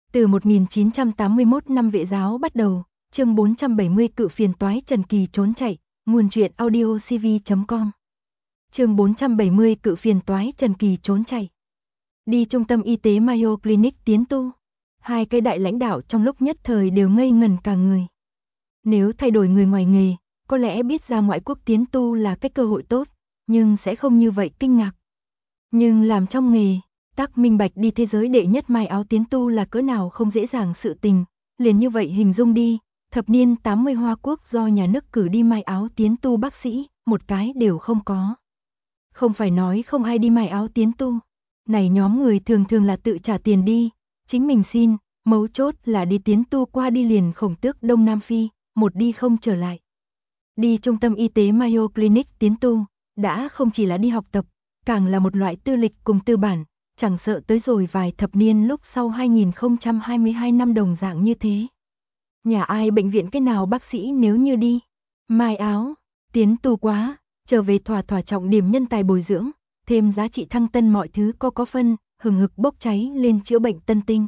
Từ 1981 năm Vệ giáo bắt đầu, chương 470 cự phiền toái Trần Kỳ trốn chạy, nguồn truyện audio cv.com. Chương 470 cự phiền toái Trần Kỳ trốn chạy. Đi trung tâm y tế Mayo Clinic tiến tu. Hai cái đại lãnh đạo trong lúc nhất thời đều ngây ngẩn cả người. Nếu thay đổi người ngoài nghề, có lẽ biết ra ngoại quốc tiến tu là cái cơ hội tốt, nhưng sẽ không như vậy kinh ngạc. Nhưng làm trong nghề, tác minh bạch đi thế giới đệ nhất mai áo tiến tu là cỡ nào không dễ dàng sự tình, liền như vậy hình dung đi, thập niên 80 Hoa Quốc do nhà nước cử đi mai áo tiến tu bác sĩ, một cái đều không có. Không phải nói không ai đi mai áo tiến tu, này nhóm người thường thường là tự trả tiền đi, chính mình xin, mấu chốt là đi tiến tu qua đi liền Khổng Tước Đông Nam Phi, một đi không trở lại. Đi trung tâm y tế Mayo Clinic tiến tu, đã không chỉ là đi học tập, càng là một loại tư lịch cùng tư bản, chẳng sợ tới rồi vài thập niên lúc sau 2022 năm đồng dạng như thế. Nhà ai bệnh viện cái nào bác sĩ nếu như đi, mai áo, tiến tu quá, trở về thỏa trọng điểm nhân tài bồi dưỡng, thêm giá trị thăng tân mọi thứ có phân, hừng hực bốc cháy lên chữa bệnh tân tinh.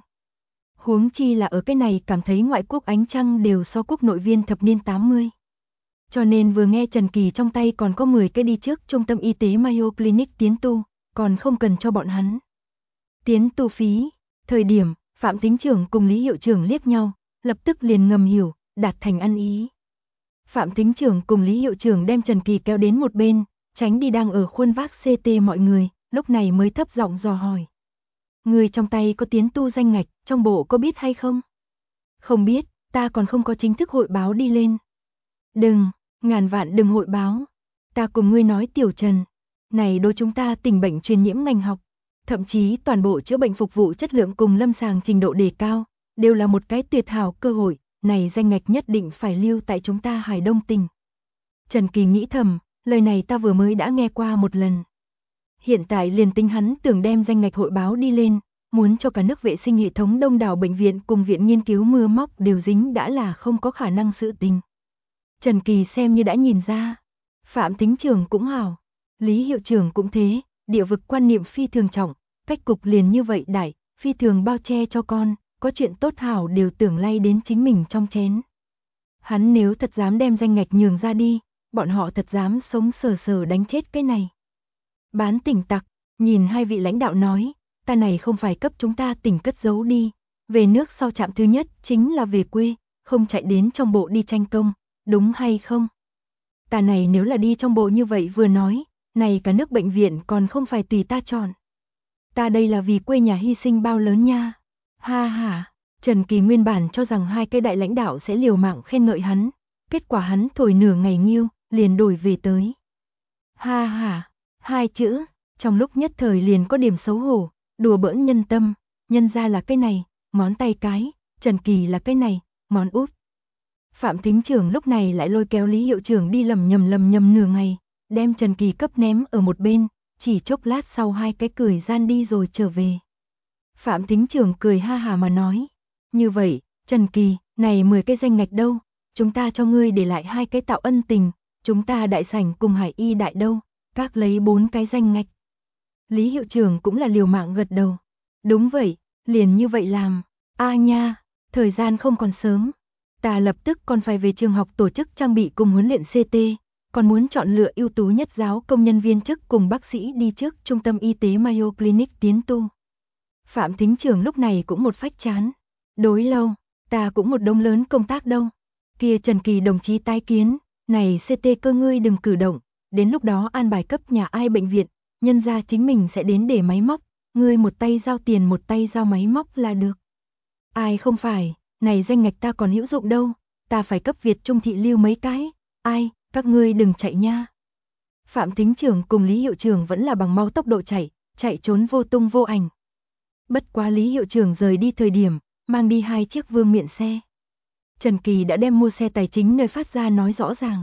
Huống chi là ở cái này cảm thấy ngoại quốc ánh trăng đều so quốc nội viên thập niên 80. Cho nên vừa nghe Trần Kỳ trong tay còn có 10 cái đi trước trung tâm y tế Mayo Clinic tiến tu, còn không cần cho bọn hắn tiến tu phí. Thời điểm, Phạm Thính Trưởng cùng Lý Hiệu Trưởng liếc nhau, lập tức liền ngầm hiểu, đạt thành ăn ý. Phạm Thính Trưởng cùng Lý Hiệu Trưởng đem Trần Kỳ kéo đến một bên, tránh đi đang ở khuôn vác CT mọi người, lúc này mới thấp giọng dò hỏi. Người trong tay có tiến tu danh ngạch, trong bộ có biết hay không? Không biết, ta còn không có chính thức hội báo đi lên. Đừng, ngàn vạn đừng hội báo. Ta cùng ngươi nói Tiểu Trần, này đối chúng ta tỉnh bệnh truyền nhiễm ngành học, thậm chí toàn bộ chữa bệnh phục vụ chất lượng cùng lâm sàng trình độ đề cao, đều là một cái tuyệt hảo cơ hội, này danh ngạch nhất định phải lưu tại chúng ta Hải Đông tỉnh. Trần Kỳ nghĩ thầm, lời này ta vừa mới đã nghe qua một lần. Hiện tại liền tính hắn tưởng đem danh ngạch hội báo đi lên, muốn cho cả nước vệ sinh hệ thống đông đảo bệnh viện cùng viện nghiên cứu mưa móc đều dính đã là không có khả năng sự tình. Trần Kỳ xem như đã nhìn ra, Phạm Thính Trưởng cũng hảo, Lý Hiệu Trưởng cũng thế, địa vực quan niệm phi thường trọng, cách cục liền như vậy đại, phi thường bao che cho con, có chuyện tốt hảo đều tưởng lay đến chính mình trong chén. Hắn nếu thật dám đem danh ngạch nhường ra đi, bọn họ thật dám sống sờ sờ đánh chết cái này. Bán tỉnh tặc, nhìn hai vị lãnh đạo nói, ta này không phải cấp chúng ta tỉnh cất giấu đi, về nước sau trạm thứ nhất chính là về quê, không chạy đến trong bộ đi tranh công, đúng hay không? Ta này nếu là đi trong bộ như vậy vừa nói, này cả nước bệnh viện còn không phải tùy ta chọn. Ta đây là vì quê nhà hy sinh bao lớn nha. Ha ha, Trần Kỳ nguyên bản cho rằng hai cái đại lãnh đạo sẽ liều mạng khen ngợi hắn, kết quả hắn thổi nửa ngày nghiêu, liền đổi về tới. Ha ha, hai chữ, trong lúc nhất thời liền có điểm xấu hổ, đùa bỡn nhân tâm, nhân ra là cái này, ngón tay cái, Trần Kỳ là cái này, ngón út. Phạm Thính Trưởng lúc này lại lôi kéo Lý Hiệu Trưởng đi lầm nhầm nửa ngày, đem Trần Kỳ cấp ném ở một bên, chỉ chốc lát sau hai cái cười gian đi rồi trở về. Phạm Thính Trưởng cười ha hà mà nói, như vậy, Trần Kỳ, này 10 cái danh ngạch đâu, chúng ta cho ngươi để lại 2 cái tạo ân tình, chúng ta đại sảnh cùng Hải Y đại đâu, các lấy 4 cái danh ngạch. Lý Hiệu Trưởng cũng là liều mạng gật đầu. Đúng vậy, liền như vậy làm. A nha, thời gian không còn sớm. Ta lập tức còn phải về trường học tổ chức trang bị cùng huấn luyện CT, còn muốn chọn lựa ưu tú nhất giáo công nhân viên chức cùng bác sĩ đi trước trung tâm y tế Mayo Clinic tiến tu. Phạm Thính Trưởng lúc này cũng một phách chán. Đối lâu, ta cũng một đống lớn công tác đâu. Kia Trần Kỳ đồng chí tái kiến, này CT cơ ngươi đừng cử động, đến lúc đó an bài cấp nhà ai bệnh viện, nhân ra chính mình sẽ đến để máy móc, ngươi một tay giao tiền một tay giao máy móc là được. Ai không phải, này danh ngạch ta còn hữu dụng đâu, ta phải cấp Việt Trung thị lưu mấy cái, ai, các ngươi đừng chạy nha. Phạm Thính Trưởng cùng Lý Hiệu Trưởng vẫn là bằng mau tốc độ chạy trốn vô tung vô ảnh. Bất quá Lý Hiệu Trưởng rời đi thời điểm, mang đi 2 chiếc vương miện xe. Trần Kỳ đã đem mua xe tài chính nơi phát ra nói rõ ràng.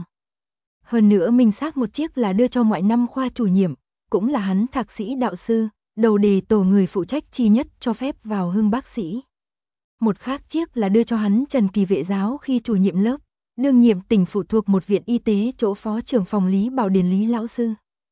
Hơn nữa minh xác một chiếc là đưa cho ngoại năm khoa chủ nhiệm, cũng là hắn thạc sĩ đạo sư, đầu đề tổ người phụ trách chi nhất cho phép vào hưng bác sĩ. Một khác chiếc là đưa cho hắn Trần Kỳ vệ giáo khi chủ nhiệm lớp, đương nhiệm tỉnh phụ thuộc một viện y tế chỗ phó trưởng phòng Lý Bảo Điền Lý lão sư.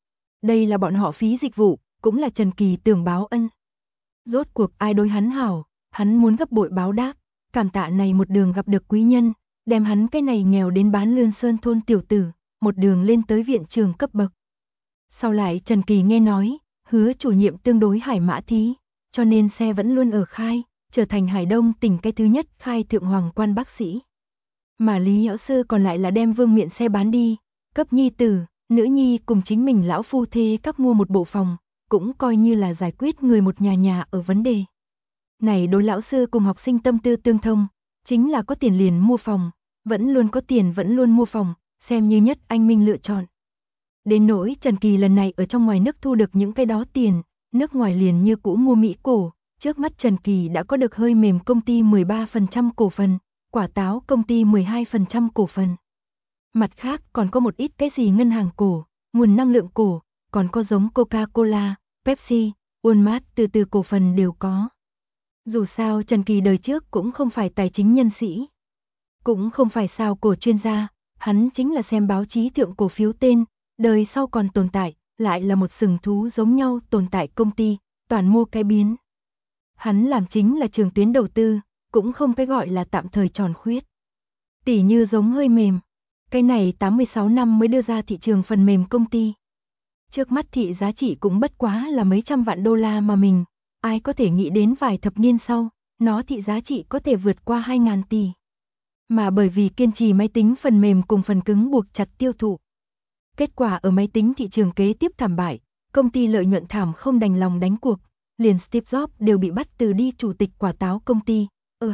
Đây là bọn họ phí dịch vụ, cũng là Trần Kỳ tưởng báo ân. Rốt cuộc ai đối hắn hảo, Hắn muốn gấp bội báo đáp, cảm tạ này một đường gặp được quý nhân, đem hắn cái này nghèo đến bán lươn sơn thôn tiểu tử, một đường lên tới viện trường cấp bậc. Sau lại Trần Kỳ nghe nói, Hứa chủ nhiệm tương đối hải mã thí, cho nên xe vẫn luôn ở khai, trở thành Hải Đông tỉnh cái thứ nhất khai thượng hoàng quan bác sĩ. Mà Lý Lão Sư còn lại là đem vương miện xe bán đi, cấp nhi tử, nữ nhi cùng chính mình lão phu thê các mua một bộ phòng, cũng coi như là giải quyết người một nhà ở vấn đề. Này đối lão sư cùng học sinh tâm tư tương thông, chính là có tiền liền mua phòng, vẫn luôn có tiền vẫn luôn mua phòng, xem như nhất anh minh lựa chọn. Đến nỗi Trần Kỳ lần này ở trong ngoài nước thu được những cái đó tiền, nước ngoài liền như cũ mua Mỹ cổ, trước mắt Trần Kỳ đã có được hơi mềm công ty 13% cổ phần, quả táo công ty 12% cổ phần. Mặt khác còn có một ít cái gì ngân hàng cổ, nguồn năng lượng cổ, còn có giống Coca-Cola, Pepsi, Walmart từ từ cổ phần đều có. Dù sao Trần Kỳ đời trước cũng không phải tài chính nhân sĩ, cũng không phải sao cổ chuyên gia, hắn chính là xem báo chí thượng cổ phiếu tên, đời sau còn tồn tại, lại là một sừng thú giống nhau tồn tại công ty, toàn mua cái biến. Hắn làm chính là trường tuyến đầu tư, cũng không cái gọi là tạm thời tròn khuyết. Tỉ như giống hơi mềm, cái này 86 năm mới đưa ra thị trường phần mềm công ty. Trước mắt thị giá trị cũng bất quá là mấy trăm vạn đô la mà mình, ai có thể nghĩ đến vài thập niên sau, nó thị giá trị có thể vượt qua 2.000 tỷ. Mà bởi vì kiên trì máy tính phần mềm cùng phần cứng buộc chặt tiêu thụ. Kết quả ở máy tính thị trường kế tiếp thảm bại, công ty lợi nhuận thảm không đành lòng đánh cuộc, liền Steve Jobs đều bị bắt từ đi chủ tịch quả táo công ty, ở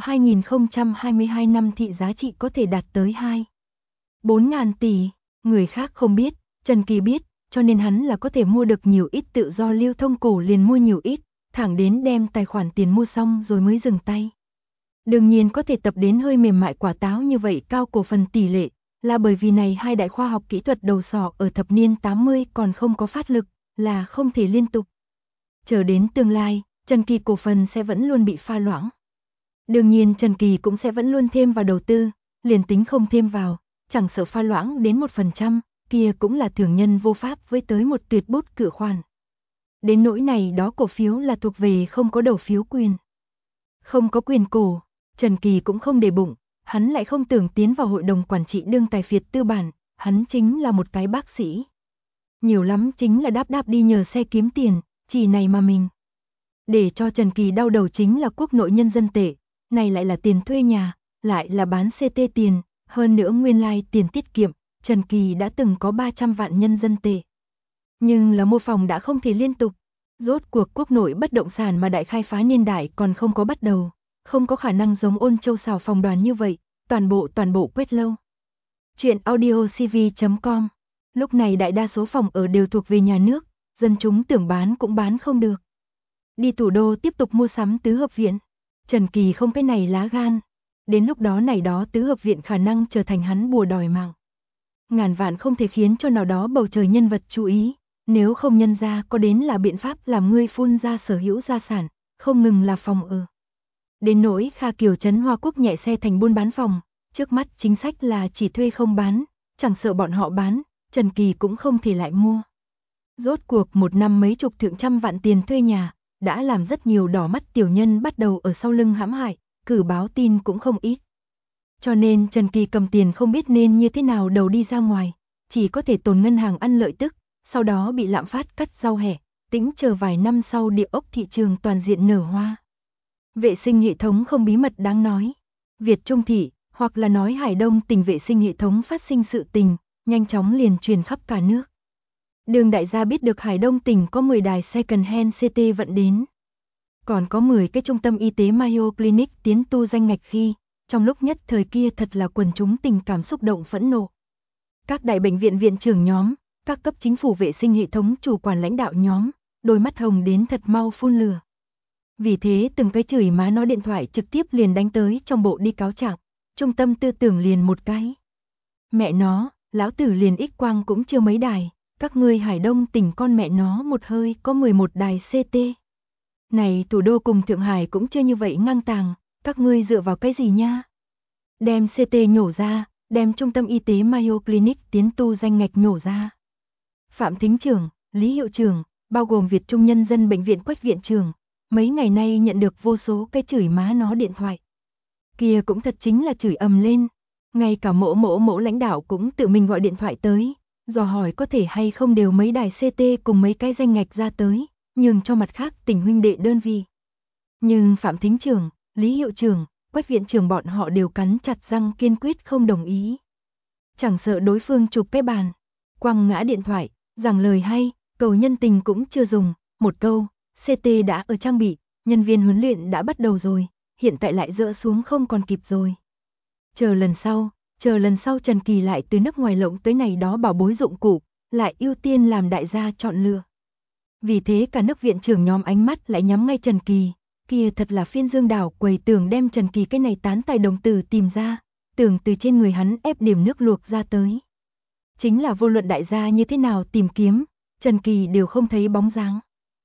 2022 năm thị giá trị có thể đạt tới 4.000 tỷ, người khác không biết, Trần Kỳ biết, cho nên hắn là có thể mua được nhiều ít tự do lưu thông cổ liền mua nhiều ít, thẳng đến đem tài khoản tiền mua xong rồi mới dừng tay. Đương nhiên có thể tập đến hơi mềm mại quả táo như vậy cao cổ phần tỷ lệ, là bởi vì này hai đại khoa học kỹ thuật đầu sỏ ở thập niên 80 còn không có phát lực, là không thể liên tục. Chờ đến tương lai, Trần Kỳ cổ phần sẽ vẫn luôn bị pha loãng. Đương nhiên Trần Kỳ cũng sẽ vẫn luôn thêm vào đầu tư, liền tính không thêm vào, chẳng sợ pha loãng đến 1%, kia cũng là thường nhân vô pháp với tới một tuyệt bút cự khoản. Đến nỗi này đó cổ phiếu là thuộc về không có đầu phiếu quyền. Không có quyền cổ, Trần Kỳ cũng không để bụng, hắn lại không tưởng tiến vào hội đồng quản trị đương tài phiệt tư bản, hắn chính là một cái bác sĩ. Nhiều lắm chính là đáp đi nhờ xe kiếm tiền, chỉ này mà mình. Để cho Trần Kỳ đau đầu chính là quốc nội nhân dân tệ, này lại là tiền thuê nhà, lại là bán CT tiền, hơn nữa nguyên lai tiền tiết kiệm, Trần Kỳ đã từng có 300 vạn nhân dân tệ. Nhưng là mua phòng đã không thể liên tục, rốt cuộc quốc nội bất động sản mà đại khai phá niên đại còn không có bắt đầu, không có khả năng giống Ôn Châu xào phòng đoàn như vậy, toàn bộ quét lâu. Chuyện audio cv.com. Lúc này đại đa số phòng ở đều thuộc về nhà nước, dân chúng tưởng bán cũng bán không được. Đi thủ đô tiếp tục mua sắm tứ hợp viện. Trần Kỳ không cái này lá gan. Đến lúc đó này đó tứ hợp viện khả năng trở thành hắn bùa đòi mạng. Ngàn vạn không thể khiến cho nào đó bầu trời nhân vật chú ý, nếu không nhân ra có đến là biện pháp làm ngươi phun ra sở hữu gia sản, không ngừng là phòng ở. Đến nỗi Kha Kiều trấn Hoa Quốc nhẹ xe thành buôn bán phòng, trước mắt chính sách là chỉ thuê không bán, chẳng sợ bọn họ bán, Trần Kỳ cũng không thể lại mua. Rốt cuộc một năm mấy chục thượng trăm vạn tiền thuê nhà, đã làm rất nhiều đỏ mắt tiểu nhân bắt đầu ở sau lưng hãm hại, cử báo tin cũng không ít. Cho nên Trần Kỳ cầm tiền không biết nên như thế nào đầu đi ra ngoài, chỉ có thể tồn ngân hàng ăn lợi tức, sau đó bị lạm phát cắt rau hẻ, tĩnh chờ vài năm sau địa ốc thị trường toàn diện nở hoa. Vệ sinh hệ thống không bí mật đáng nói. Việt Trung thị, hoặc là nói Hải Đông tỉnh vệ sinh hệ thống phát sinh sự tình, nhanh chóng liền truyền khắp cả nước. Đường đại gia biết được Hải Đông tỉnh có 10 đài second hand CT vận đến. Còn có 10 cái trung tâm y tế Mayo Clinic tiến tu danh ngạch khi, trong lúc nhất thời kia thật là quần chúng tình cảm xúc động phẫn nộ. Các đại bệnh viện viện trưởng nhóm, các cấp chính phủ vệ sinh hệ thống chủ quản lãnh đạo nhóm, đôi mắt hồng đến thật mau phun lửa. Vì thế từng cái chửi má nó điện thoại trực tiếp liền đánh tới trong bộ đi cáo trạng, trung tâm tư tưởng liền một cái. Mẹ nó, lão tử liền X quang cũng chưa mấy đài, các ngươi Hải Đông tỉnh con mẹ nó một hơi có 11 đài CT. Này thủ đô cùng Thượng Hải cũng chưa như vậy ngang tàng, các ngươi dựa vào cái gì nha? Đem CT nhổ ra, đem trung tâm y tế Mayo Clinic tiến tu danh ngạch nhổ ra. Phạm Thính trưởng, Lý Hiệu trưởng, bao gồm Việt Trung Nhân dân Bệnh viện Quách viện trưởng, mấy ngày nay nhận được vô số cái chửi má nó điện thoại. Kia cũng thật chính là chửi ầm lên, ngay cả mỗ lãnh đạo cũng tự mình gọi điện thoại tới, dò hỏi có thể hay không đều mấy đài CT cùng mấy cái danh ngạch ra tới, nhường cho mặt khác tỉnh huynh đệ đơn vị. Nhưng Phạm Thính trưởng, Lý hiệu trưởng, Quách viện trưởng bọn họ đều cắn chặt răng kiên quyết không đồng ý. Chẳng sợ đối phương chụp cái bàn, quăng ngã điện thoại, giảng lời hay, cầu nhân tình cũng chưa dùng, một câu, CT đã ở trang bị, nhân viên huấn luyện đã bắt đầu rồi, hiện tại lại dỡ xuống không còn kịp rồi. Chờ lần sau Trần Kỳ lại từ nước ngoài lộng tới này đó bảo bối dụng cụ, lại ưu tiên làm đại gia chọn lựa. Vì thế cả nước viện trưởng nhóm ánh mắt lại nhắm ngay Trần Kỳ, kia thật là phiên dương đảo quầy tưởng đem Trần Kỳ cái này tán tài đồng tử tìm ra, tưởng từ trên người hắn ép điểm nước luộc ra tới. Chính là vô luận đại gia như thế nào tìm kiếm, Trần Kỳ đều không thấy bóng dáng.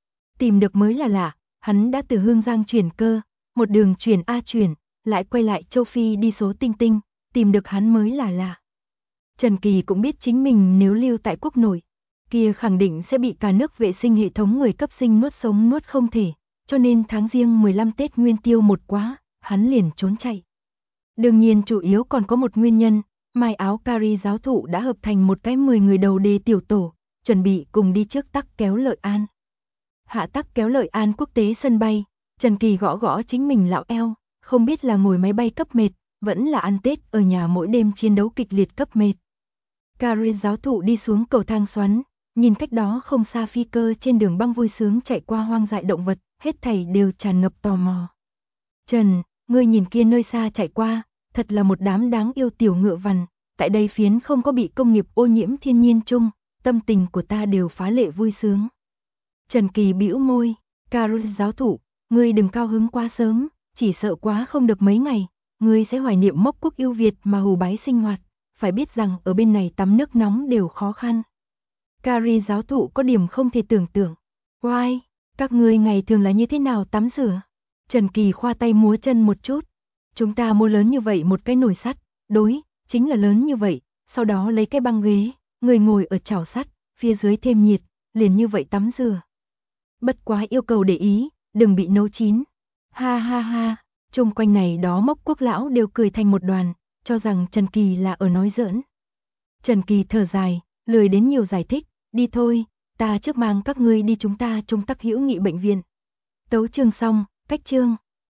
Tìm được mới là lạ, hắn đã từ Hương Giang chuyển cơ, một đường chuyển A chuyển, lại quay lại châu Phi đi số tinh tinh, tìm được hắn mới là lạ. Trần Kỳ cũng biết chính mình nếu lưu tại quốc nội, kia khẳng định sẽ bị cả nước vệ sinh hệ thống người cấp sinh nuốt sống nuốt không thể, cho nên tháng Giêng 15 Tết Nguyên Tiêu một quá, hắn liền trốn chạy. Đương nhiên chủ yếu còn có một nguyên nhân, Mai Áo Cari giáo thụ đã hợp thành một cái 10 người đầu đề tiểu tổ, chuẩn bị cùng đi trước Tắc Kéo Lợi An. Hạ Tắc Kéo Lợi An quốc tế sân bay, Trần Kỳ gõ gõ chính mình lão eo, không biết là ngồi máy bay cấp mệt, vẫn là ăn Tết ở nhà mỗi đêm chiến đấu kịch liệt cấp mệt. Cari giáo thụ đi xuống cầu thang xoắn, nhìn cách đó không xa phi cơ trên đường băng vui sướng chạy qua hoang dại động vật, hết thảy đều tràn ngập tò mò. Trần, ngươi nhìn kia nơi xa chạy qua, thật là một đám đáng yêu tiểu ngựa vằn, tại đây phiến không có bị công nghiệp ô nhiễm thiên nhiên chung, tâm tình của ta đều phá lệ vui sướng. Trần Kỳ bĩu môi, Cari giáo thụ, ngươi đừng cao hứng quá sớm, chỉ sợ quá không được mấy ngày, ngươi sẽ hoài niệm mốc quốc yêu Việt mà hù bái sinh hoạt, phải biết rằng ở bên này tắm nước nóng đều khó khăn. Cari giáo thụ có điểm không thể tưởng tượng. Why, các ngươi ngày thường là như thế nào tắm rửa? Trần Kỳ khoa tay múa chân một chút. Chúng ta mua lớn như vậy một cái nồi sắt, đối, chính là lớn như vậy, sau đó lấy cái băng ghế, người ngồi ở chảo sắt, phía dưới thêm nhiệt, liền như vậy tắm rửa. Bất quá yêu cầu để ý, đừng bị nấu chín. Ha ha ha, chung quanh này đó mốc quốc lão đều cười thành một đoàn, cho rằng Trần Kỳ là ở nói giỡn. Trần Kỳ thở dài, lười đến nhiều giải thích, đi thôi, ta trước mang các ngươi đi chúng ta Trung Tắc Hữu Nghị bệnh viện. Tấu chương xong, cách chương.